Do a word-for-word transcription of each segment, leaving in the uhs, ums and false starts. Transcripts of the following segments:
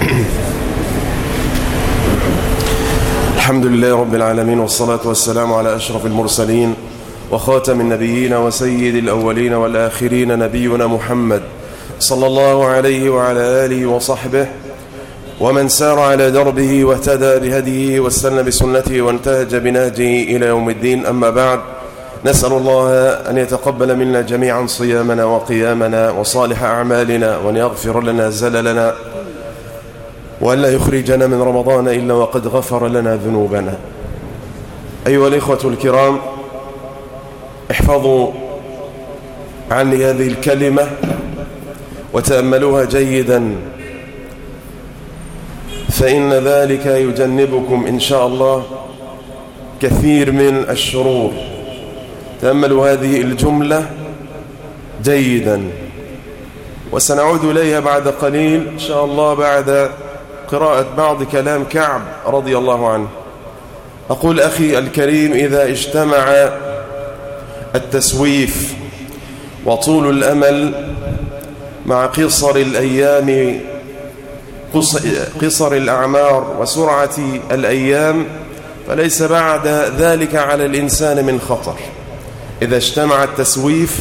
الحمد لله رب العالمين، والصلاة والسلام على أشرف المرسلين وخاتم النبيين وسيد الأولين والآخرين، نبينا محمد صلى الله عليه وعلى آله وصحبه ومن سار على دربه واهتدى بهديه واستنى بسنته وانتهج بنهجه إلى يوم الدين. أما بعد، نسأل الله أن يتقبل منا جميعا صيامنا وقيامنا وصالح أعمالنا، وأن يغفر لنا زللنا، وأن لا يخرجنا من رمضان إلا وقد غفر لنا ذنوبنا. أيها الإخوة الكرام، احفظوا عني هذه الكلمة وتأملوها جيدا، فإن ذلك يجنبكم إن شاء الله كثير من الشرور. تأملوا هذه الجملة جيدا، وسنعود إليها بعد قليل إن شاء الله بعد قراءة بعض كلام كعب رضي الله عنه. أقول أخي الكريم، إذا اجتمع التسويف وطول الأمل مع قصر الأيام قصر الأعمار وسرعة الأيام، فليس بعد ذلك على الإنسان من خطر. إذا اجتمع التسويف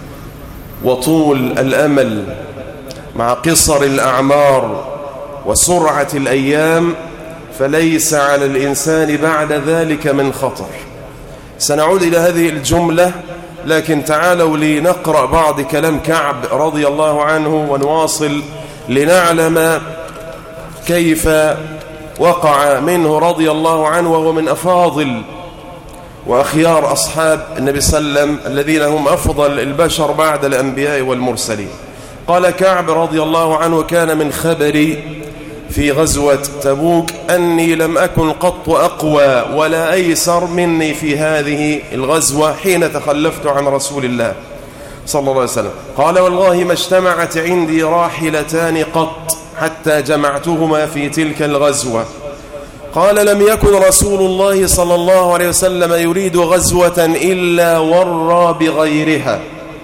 وطول الأمل مع قصر الأعمار وسرعة الأيام، فليس على الإنسان بعد ذلك من خطر. سنعود إلى هذه الجملة، لكن تعالوا لنقرأ بعض كلام كعب رضي الله عنه ونواصل لنعلم كيف وقع منه رضي الله عنه، وهو من أفاضل وأخيار أصحاب النبي صلى الله عليه وسلم الذين هم أفضل البشر بعد الأنبياء والمرسلين. قال كعب رضي الله عنه: كان من خبري في غزوة تبوك أني لم أكن قط أقوى ولا أيسر مني في هذه الغزوة حين تخلفت عن رسول الله صلى الله عليه وسلم. قال: والله ما اجتمعت عندي راحلتان قط حتى جمعتهما في تلك الغزوة. قال: لم يكن رسول الله صلى الله عليه وسلم يريد غزوة إلا ورى بغيرها.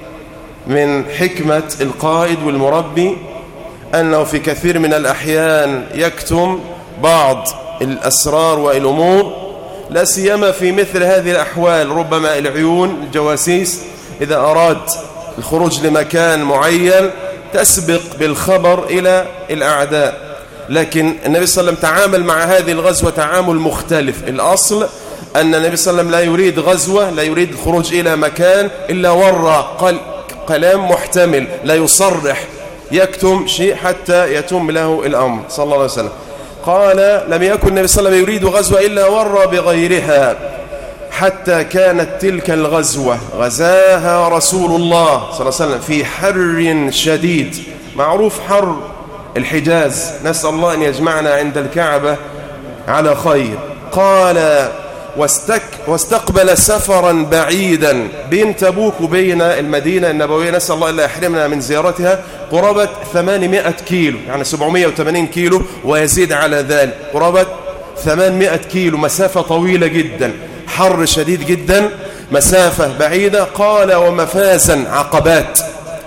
من حكمة القائد والمربي أنه في كثير من الأحيان يكتم بعض الأسرار والأمور، لا سيما في مثل هذه الأحوال. ربما العيون الجواسيس إذا أراد الخروج لمكان معين تسبق بالخبر إلى الأعداء، لكن النبي صلى الله عليه وسلم تعامل مع هذه الغزوة تعامل مختلف. الأصل أن النبي صلى الله عليه وسلم لا يريد غزوة، لا يريد الخروج إلى مكان إلا ورى قال كلام محتمل، لا يصرح يكتم شيء حتى يتم له الأمر صلى الله عليه وسلم. قال: لم يكن النبي صلى الله عليه وسلم يريد غزوة إلا ورى بغيرها، حتى كانت تلك الغزوة غزاها رسول الله صلى الله عليه وسلم في حر شديد. معروف حر الحجاز، نسأل الله أن يجمعنا عند الكعبة على خير. قال: واستك واستقبل سفرا بعيدا بين تبوك وبين المدينة النبوية، نسأل الله ألا يحرمنا من زيارتها، قرابة ثمانمائة كيلو، يعني سبعمائة وثمانين كيلو ويزيد على ذلك، قرابة ثمانمائة كيلو، مسافة طويلة جدا، حر شديد جدا، مسافة بعيدة. قال: ومفازا عقبات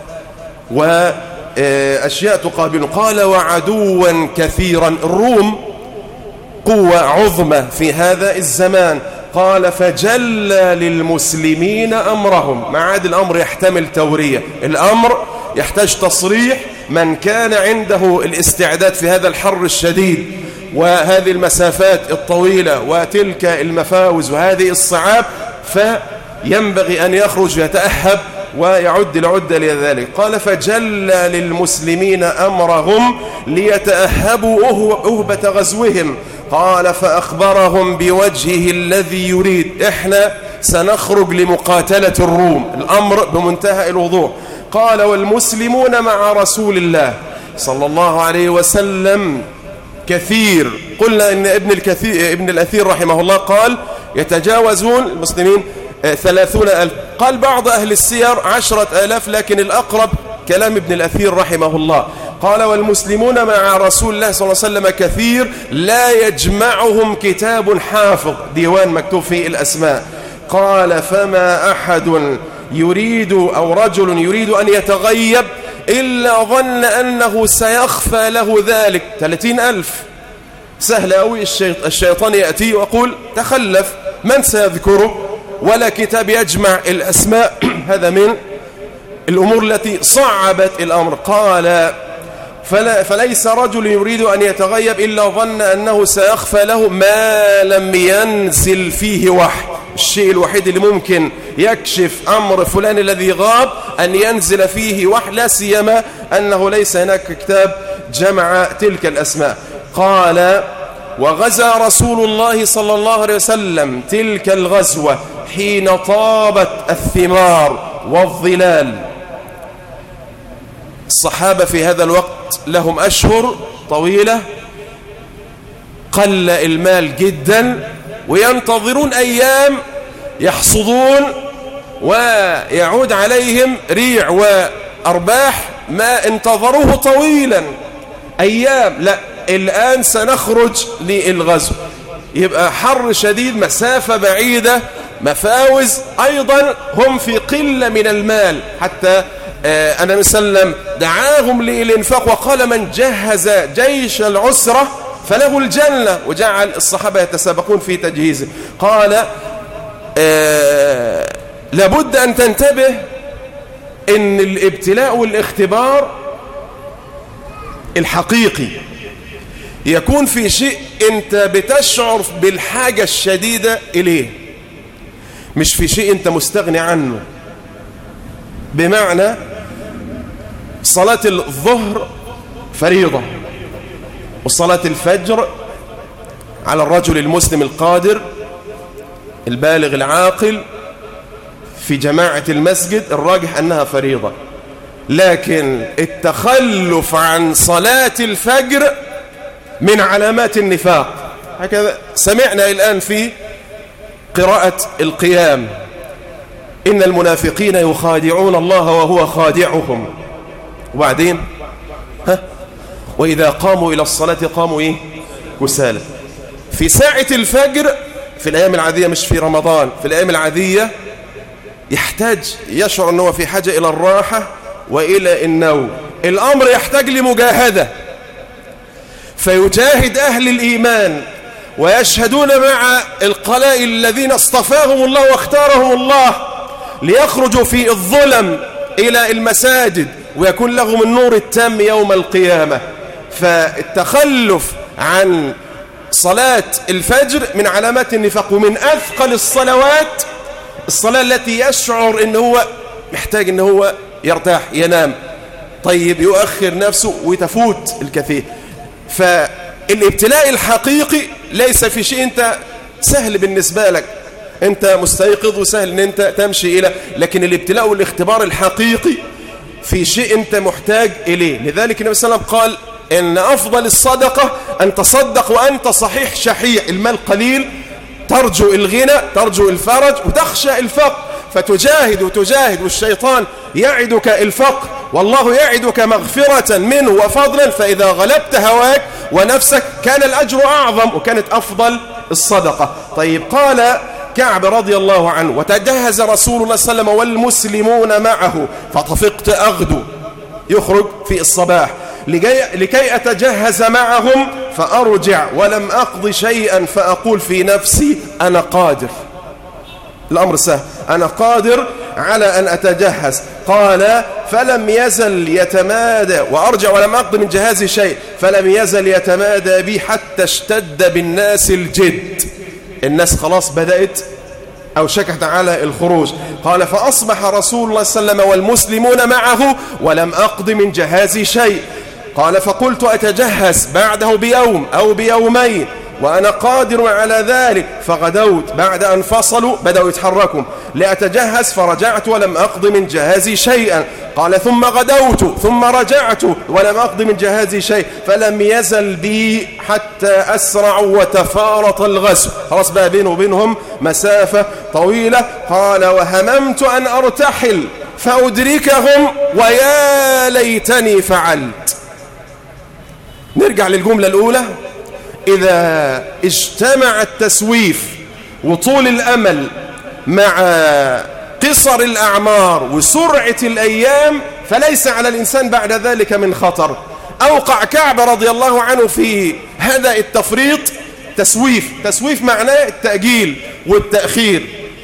وأشياء تقابل. قال: وعدوا كثيرا، الروم قوة عظمى في هذا الزمان. قال: فجلى للمسلمين أمرهم. ما عاد الأمر يحتمل تورية، الأمر يحتاج تصريح. من كان عنده الاستعداد في هذا الحر الشديد وهذه المسافات الطويلة وتلك المفاوز وهذه الصعاب، فينبغي أن يخرج ويتأهب ويعد العدة لذلك. قال: فجلى للمسلمين أمرهم ليتأهبوا أهبة غزوهم. قال: فأخبرهم بوجهه الذي يريد، إحنا سنخرج لمقاتلة الروم، الأمر بمنتهى الوضوح. قال: والمسلمون مع رسول الله صلى الله عليه وسلم كثير. قلنا إن ابن الكثير ابن الأثير رحمه الله قال: يتجاوزون المسلمين ثلاثون ألف. قال بعض أهل السير عشرة آلاف، لكن الأقرب كلام ابن الأثير رحمه الله. قال: والمسلمون مع رسول الله صلى الله عليه وسلم كثير، لا يجمعهم كتاب حافظ، ديوان مكتوب فيه الأسماء. قال: فما أحد يريد أو رجل يريد أن يتغيب إلا ظن أنه سيخفى له ذلك. ثلاثين ألف سهل أوي. الشيطان يأتي ويقول تخلف، من سيذكره؟ ولا كتاب يجمع الأسماء. هذا من الأمور التي صعبت الأمر. قال فلا فليس رجل يريد أن يتغيب إلا ظن أنه سيخفى له ما لم ينزل فيه وحي. الشيء الوحيد اللي ممكن يكشف أمر فلان الذي غاب أن ينزل فيه وحي، لا سيما أنه ليس هناك كتاب جمع تلك الأسماء. قال وغزا رسول الله صلى الله عليه وسلم تلك الغزوة حين طابت الثمار والظلال. الصحابة في هذا الوقت لهم أشهر طويلة، قل المال جدا، وينتظرون أيام يحصدون ويعود عليهم ريع وأرباح ما انتظروه طويلا. أيام، لا الآن سنخرج للغزو، يبقى حر شديد، مسافة بعيدة، مفاوز، أيضا هم في قلة من المال. حتى آه أنا مسلم دعاهم للإنفاق وقال من جهز جيش العسرة فله الجنة، وجعل الصحابة يتسابقون في تجهيزه. قال آه لابد أن تنتبه إن الابتلاء والاختبار الحقيقي يكون في شيء أنت بتشعر بالحاجة الشديدة إليه، مش في شيء أنت مستغني عنه. بمعنى صلاة الظهر فريضة، وصلاة الفجر على الرجل المسلم القادر البالغ العاقل في جماعة المسجد الراجح أنها فريضة. لكن التخلف عن صلاة الفجر من علامات النفاق. هكذا سمعنا الآن في قراءة القيام إن المنافقين يخادعون الله وهو خادعهم. وبعدين ها وإذا قاموا إلى الصلاة قاموا إيه؟ كسالى. في ساعة الفجر في الأيام العادية، مش في رمضان، في الأيام العادية يحتاج يشعر أنه في حاجة إلى الراحة وإلى النوم. الأمر يحتاج لمجاهدة، فيجاهد أهل الإيمان ويشهدون مع القلائل الذين اصطفاهم الله واختارهم الله ليخرجوا في الظلم إلى المساجد ويكون لهم النور التام يوم القيامة. فالتخلف عن صلاة الفجر من علامات النفاق، ومن أثقل الصلوات الصلاة التي يشعر إن هو محتاج إن هو يرتاح ينام، طيب يؤخر نفسه وتفوت الكثير. فالابتلاء الحقيقي ليس في شيء أنت سهل بالنسبة لك، أنت مستيقظ وسهل أن أنت تمشي إلى، لكن الابتلاء والاختبار الحقيقي في شيء أنت محتاج إليه. لذلك النبي صلى الله عليه وسلم قال إن أفضل الصدقة أن تصدق وأنت صحيح شحيح، المال قليل، ترجو الغنى، ترجو الفرج، وتخشى الفقر، فتجاهد وتجاهد، والشيطان يعدك الفقر والله يعدك مغفرة منه وفضلا، فإذا غلبت هواك ونفسك كان الأجر أعظم وكانت أفضل الصدقة. طيب قال كعب رضي الله عنه وتجهز رسول الله صلى الله عليه وسلم والمسلمون معه فطفقت أغدو، يخرج في الصباح لكي أتجهز معهم فأرجع ولم أقضي شيئا فأقول في نفسي أنا قادر، الأمر سهل، أنا قادر على أن أتجهز. قال فلم يزل يتمادى وأرجع ولم أقضي من جهازي شيء، فلم يزل يتمادى بي حتى اشتد بالناس الجد، الناس خلاص بدأت أو شكت على الخروج. قال فأصبح رسول الله صلى الله عليه وسلم والمسلمون معه ولم أقضي من جهازي شيء. قال فقلت أتجهز بعده بيوم أو بيومين وأنا قادر على ذلك، فغدوت بعد أن فصلوا بدأوا يتحركوا لأتجهز فرجعت ولم أقضي من جهازي شيئا. قال ثم غدوت ثم رجعت ولم أقضي من جهازي شيء، فلم يزل بي حتى أسرعوا وتفارط الغزو، خلاص بقى بينه وبينهم مسافة طويلة. قال وهممت أن أرتحل فأدركهم ويا ليتني فعلت. نرجع للجملة الأولى، إذا اجتمع التسويف وطول الأمل مع قصر الأعمار وسرعة الأيام فليس على الإنسان بعد ذلك من خطر. أوقع كعب رضي الله عنه في هذا التفريط تسويف. تسويف معناه التأجيل والتأخير.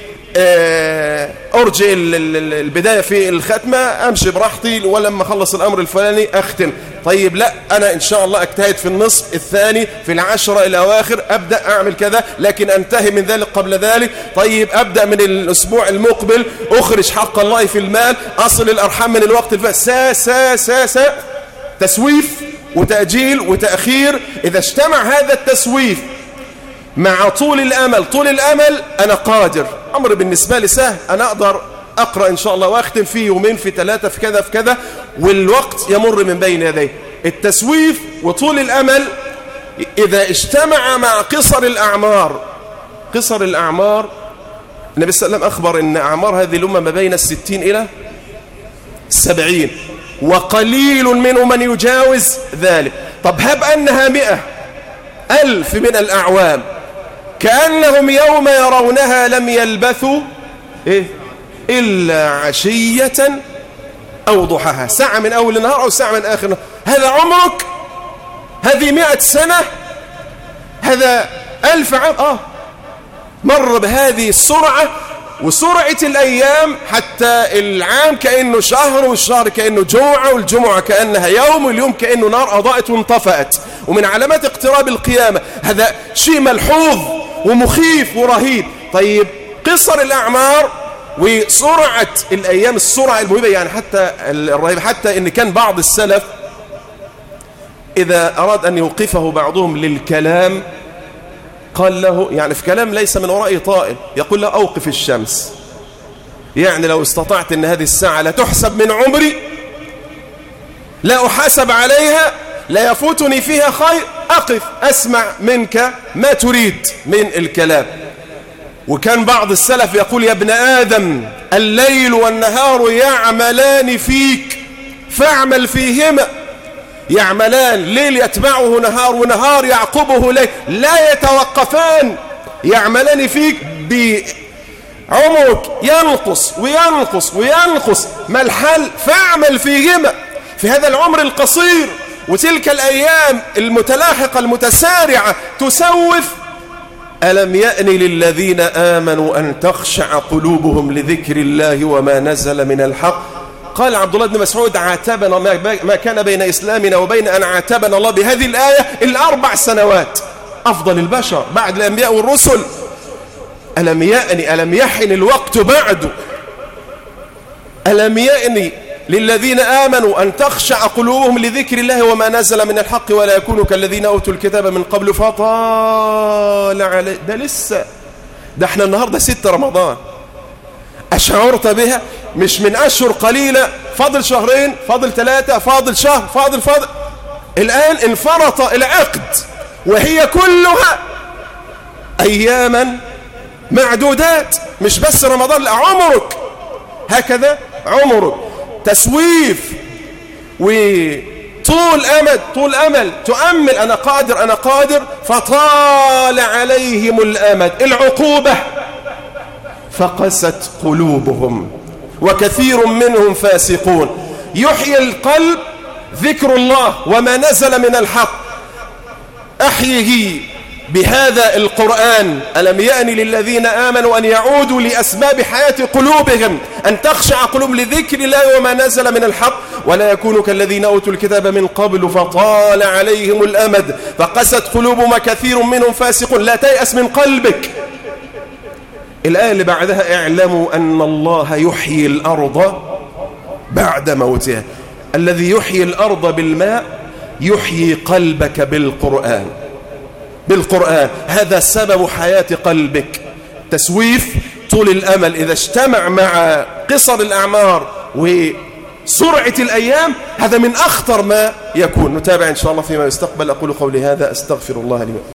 أرجع البداية في الختمة، أمشي براحتي، ولما أخلص الأمر الفلاني أختم. طيب لا، أنا إن شاء الله أجتهد في النصف الثاني، في العشرة الأواخر أبدأ أعمل كذا، لكن أنتهي من ذلك قبل ذلك. طيب أبدأ من الأسبوع المقبل أخرج حق الله في المال، أصل الأرحام من الوقت الفات. سا سا سا سا تسويف وتأجيل وتأخير. إذا اجتمع هذا التسويف مع طول الأمل، طول الأمل أنا قادر، أمر بالنسبة لي سهل، أنا أقدر أقرأ إن شاء الله وأختم في يومين في ثلاثة في كذا في كذا، والوقت يمر من بين يديه. التسويف وطول الأمل إذا اجتمع مع قصر الأعمار. قصر الأعمار، النبي صلى الله عليه وسلم أخبر أن أعمار هذه الأمة ما بين الستين إلى السبعين، وقليل منهم من يجاوز ذلك. طب هب أنها مئة ألف من الأعوام، كأنهم يوم يرونها لم يلبثوا إيه؟ إلا عشية أو ضحاها، ساعة من أول النهار أو ساعة من آخر النهار. هذا عمرك؟ هذه مئة سنة؟ هذا ألف عام؟ آه مر بهذه السرعة، وسرعة الأيام حتى العام كأنه شهر، والشهر كأنه جمعة، والجمعة كأنها يوم، واليوم كأنه نار أضاءت وانطفأت. ومن علامات اقتراب القيامة، هذا شيء ملحوظ ومخيف ورهيب. طيب قصر الأعمار وسرعة الأيام، السرعة المهيبة يعني حتى الرهيبة، حتى إن كان بعض السلف إذا أراد أن يوقفه بعضهم للكلام قال له، يعني في كلام ليس من ورائه طائل، يقول له أوقف الشمس، يعني لو استطعت أن هذه الساعة لا تحسب من عمري، لا أحاسب عليها، لا يفوتني فيها خير، أقف أسمع منك ما تريد من الكلام. وكان بعض السلف يقول يا ابن آدم الليل والنهار يعملان فيك فاعمل فيهما. يعملان، ليل يتبعه نهار ونهار يعقبه ليل، لا يتوقفان، يعملان فيك بعمرك ينقص وينقص وينقص، ما الحل؟ فاعمل فيهما في هذا العمر القصير. وتلك الأيام المتلاحقة المتسارعة تسوف. ألم يأن للذين آمنوا أن تخشع قلوبهم لذكر الله وما نزل من الحق. قال عبد الله بن مسعود عاتبنا ما كان بين إسلامنا وبين أن عاتبنا الله بهذه الآية الأربع سنوات. أفضل البشر بعد الأنبياء والرسل. ألم يأن، ألم يحن الوقت بعد؟ ألم يأن للذين آمنوا أن تخشع قلوبهم لذكر الله وما نزل من الحق ولا يكونوا كالذين أوتوا الكتاب من قبل فطال عليه. ده لسه، ده احنا النهاردة ستة رمضان. أشعرت بها؟ مش من أشهر قليلة، فاضل شهرين، فاضل ثلاثة، فاضل شهر، فاضل فاضل الآن انفرط العقد، وهي كلها أياما معدودات. مش بس رمضان، لا، عمرك هكذا، عمرك. تسويف وطول أمد، طول أمل، تؤمل أنا قادر أنا قادر، فطال عليهم الأمد. العقوبة فقست قلوبهم وكثير منهم فاسقون. يحيي القلب ذكر الله وما نزل من الحق. أحييه بهذا القرآن. ألم يأن للذين آمنوا أن يعودوا لأسباب حياة قلوبهم، أن تخشع قلوب لذكر الله وما نزل من الحق ولا يكونوا كالذين أوتوا الكتاب من قبل فطال عليهم الأمد فقست قلوبهم كثير منهم فاسقون. لا تيأس من قلبك. الآية اللي بعدها اعلموا أن الله يحيي الأرض بعد موتها. الذي يحيي الأرض بالماء يحيي قلبك بالقرآن. بالقرآن هذا سبب حياة قلبك. تسويف طول الأمل إذا اجتمع مع قصر الأعمار وسرعة الأيام، هذا من أخطر ما يكون. نتابع إن شاء الله فيما يستقبل. أقول قولي هذا، أستغفر الله لي.